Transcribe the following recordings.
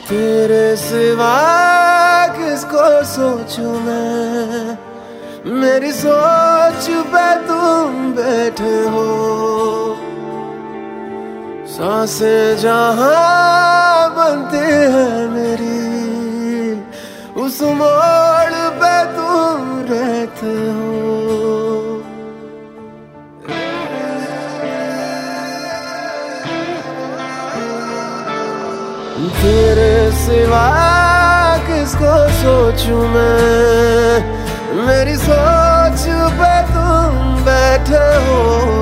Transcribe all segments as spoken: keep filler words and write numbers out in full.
तेरे सिवा किसको सोचूं मैं, मेरी सोच पे तुम बैठे हो। सांसें जहां बनती है मेरी, उस मोड़ पे तुम रहते हो। तेरे सिवा किसको सोचूं मैं, मेरी सोच पे तुम बैठे हो।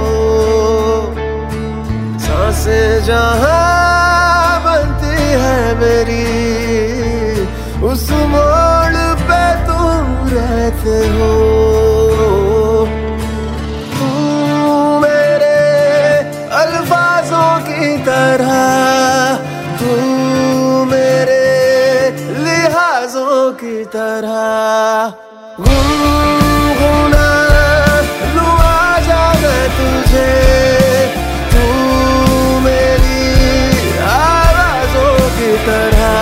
सांसें जहां बनती है मेरी, उस मोड़ पे तुम रहते हो। तुम मेरे अल्फाजों की तरह, तू मेरे लिहाजों की तरह गुनगुना लूं आजा मैं तुझे। तू मेरी आवाज़ों की तरह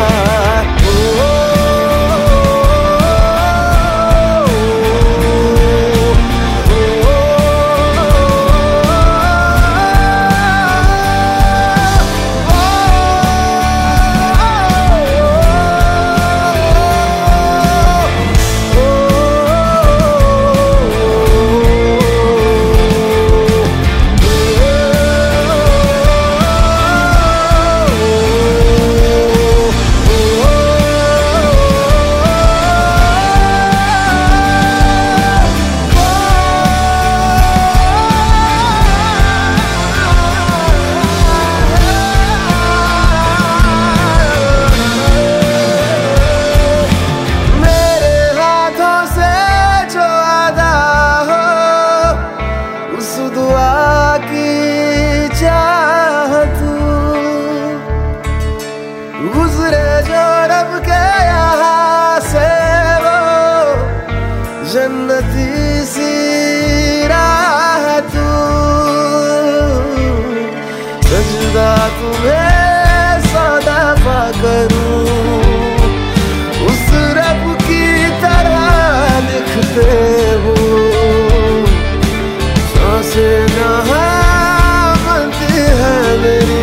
गुजरे जो रब के यहाँ से, वो जन्नती सी राह तू। सजदा तुम्हें सदा पा करूं, उस रब की तरह लिखते हो। सांसें जहां बनती है मेरी,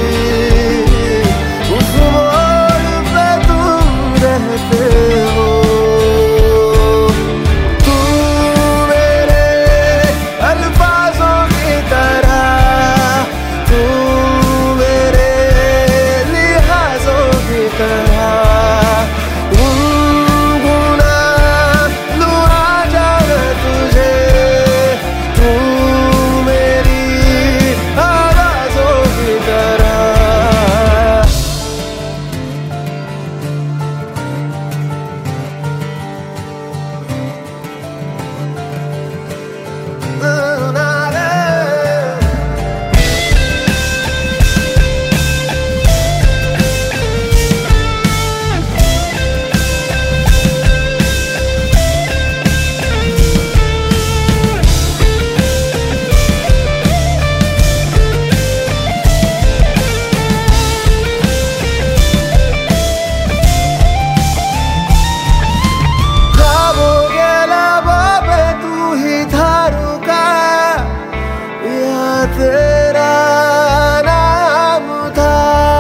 तेरा नाम था।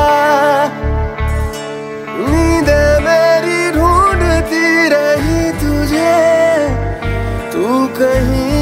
नींदें मेरी ढूंढती रही तुझे, तू कहीं